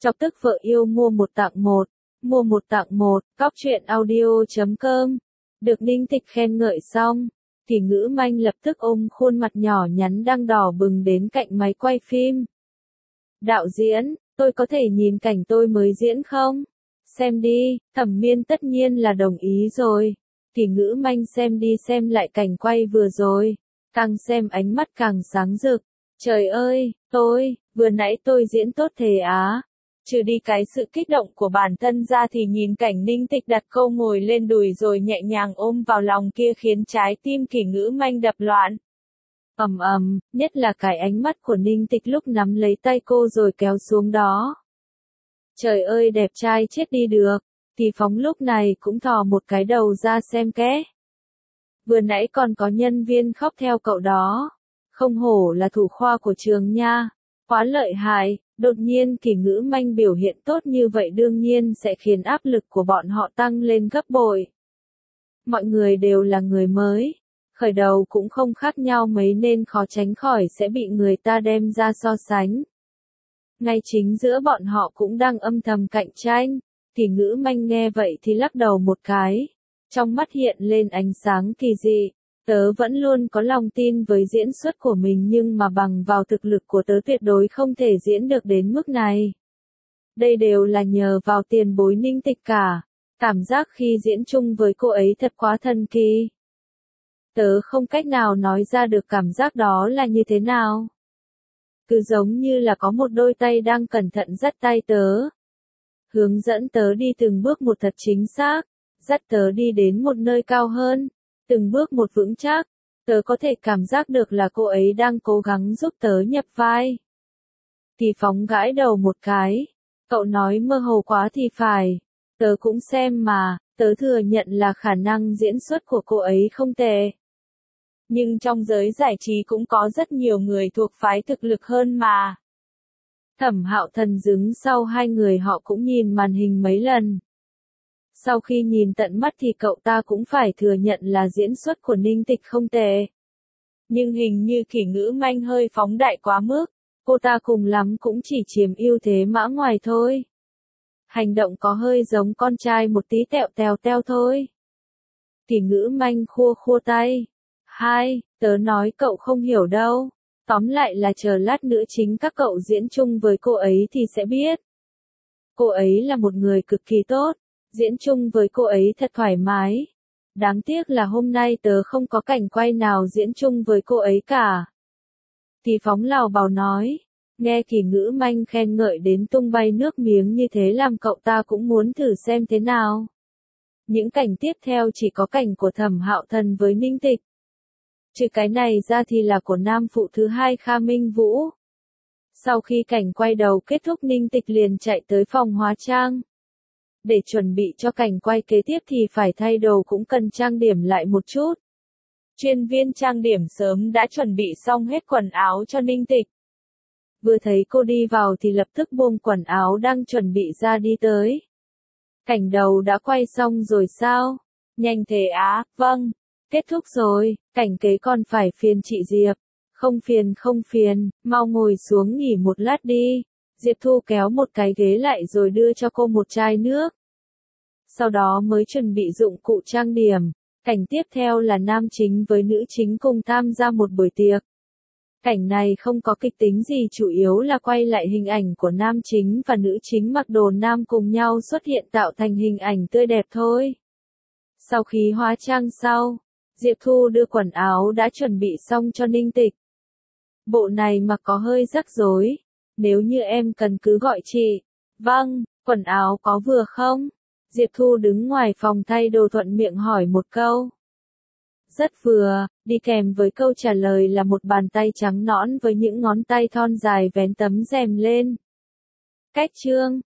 Chọc tức vợ yêu mua một tặng một. Mua một tặng một, cóc.truyện.audio.com. Được Ninh Tịch khen ngợi xong, thì Ngữ Manh lập tức ôm khuôn mặt nhỏ nhắn đang đỏ bừng đến cạnh máy quay phim. Đạo diễn, tôi có thể nhìn cảnh tôi mới diễn không? Xem đi, Thẩm Miên tất nhiên là đồng ý rồi. Thì Ngữ Manh xem đi xem lại cảnh quay vừa rồi, càng xem ánh mắt càng sáng rực. Trời ơi, vừa nãy tôi diễn tốt thế á. Trừ đi cái sự kích động của bản thân ra thì nhìn cảnh Ninh Tịch đặt câu ngồi lên đùi rồi nhẹ nhàng ôm vào lòng kia khiến trái tim Kỳ Ngữ Manh đập loạn. Nhất là cái ánh mắt của Ninh Tịch lúc nắm lấy tay cô rồi kéo xuống đó. Trời ơi đẹp trai chết đi được, thì Phóng lúc này cũng thò một cái đầu ra xem ké. Vừa nãy còn có nhân viên khóc theo cậu đó. Không hổ là thủ khoa của trường nha, quá lợi hại. Đột nhiên Kỳ Ngữ Manh biểu hiện tốt như vậy đương nhiên sẽ khiến áp lực của bọn họ tăng lên gấp bội. Mọi người đều là người mới, khởi đầu cũng không khác nhau mấy nên khó tránh khỏi sẽ bị người ta đem ra so sánh. Ngay chính giữa bọn họ cũng đang âm thầm cạnh tranh, Kỳ Ngữ Manh nghe vậy thì lắc đầu một cái, trong mắt hiện lên ánh sáng kỳ dị. Tớ vẫn luôn có lòng tin với diễn xuất của mình nhưng mà bằng vào thực lực của tớ tuyệt đối không thể diễn được đến mức này. Đây đều là nhờ vào tiền bối Ninh Tịch cả. Cảm giác khi diễn chung với cô ấy thật quá thần kỳ. Tớ không cách nào nói ra được cảm giác đó là như thế nào. Cứ giống như là có một đôi tay đang cẩn thận dắt tay tớ. Hướng dẫn tớ đi từng bước một thật chính xác, dắt tớ đi đến một nơi cao hơn. Từng bước một vững chắc, tớ có thể cảm giác được là cô ấy đang cố gắng giúp tớ nhập vai. Thì Phóng gãi đầu một cái, cậu nói mơ hồ quá thì phải, tớ cũng xem mà, tớ thừa nhận là khả năng diễn xuất của cô ấy không tệ. Nhưng trong giới giải trí cũng có rất nhiều người thuộc phái thực lực hơn mà. Thẩm Hạo Thần đứng sau hai người họ cũng nhìn màn hình mấy lần. Sau khi nhìn tận mắt thì cậu ta cũng phải thừa nhận là diễn xuất của Ninh Tịch không tệ. Nhưng hình như Kỳ Ngữ Manh hơi phóng đại quá mức, cô ta cùng lắm cũng chỉ chiếm ưu thế mã ngoài thôi. Hành động có hơi giống con trai một tí tẹo teo thôi. Kỳ Ngữ Manh khua khua tay. Tớ nói cậu không hiểu đâu. Tóm lại là chờ lát nữa chính các cậu diễn chung với cô ấy thì sẽ biết. Cô ấy là một người cực kỳ tốt. Diễn chung với cô ấy thật thoải mái. Đáng tiếc là hôm nay tớ không có cảnh quay nào diễn chung với cô ấy cả. Thì Phóng lào bào nói. Nghe Kỳ Ngữ Manh khen ngợi đến tung bay nước miếng như thế làm cậu ta cũng muốn thử xem thế nào. Những cảnh tiếp theo chỉ có cảnh của Thẩm Hạo Thần với Ninh Tịch. Trừ cái này ra thì là của nam phụ thứ hai Kha Minh Vũ. Sau khi cảnh quay đầu kết thúc Ninh Tịch liền chạy tới phòng hóa trang. Để chuẩn bị cho cảnh quay kế tiếp thì phải thay đồ cũng cần trang điểm lại một chút. Chuyên viên trang điểm sớm đã chuẩn bị xong hết quần áo cho Ninh Tịch. Vừa thấy cô đi vào thì lập tức buông quần áo đang chuẩn bị ra đi tới. Cảnh đầu đã quay xong rồi sao? Nhanh thế á, vâng. Kết thúc rồi, cảnh kế còn phải phiền chị Diệp. Không phiền, mau ngồi xuống nghỉ một lát đi. Diệp Thu kéo một cái ghế lại rồi đưa cho cô một chai nước. Sau đó mới chuẩn bị dụng cụ trang điểm. Cảnh tiếp theo là nam chính với nữ chính cùng tham gia một buổi tiệc. Cảnh này không có kịch tính gì, chủ yếu là quay lại hình ảnh của nam chính và nữ chính mặc đồ nam cùng nhau xuất hiện tạo thành hình ảnh tươi đẹp thôi. Sau khi hóa trang sau, Diệp Thu đưa quần áo đã chuẩn bị xong cho Ninh Tịch. Bộ này mặc có hơi rắc rối, nếu như em cần cứ gọi chị. Vâng, quần áo có vừa không? Diệp Thu đứng ngoài phòng thay đồ thuận miệng hỏi một câu. Rất vừa, đi kèm với câu trả lời là một bàn tay trắng nõn với những ngón tay thon dài vén tấm rèm lên. Cách chương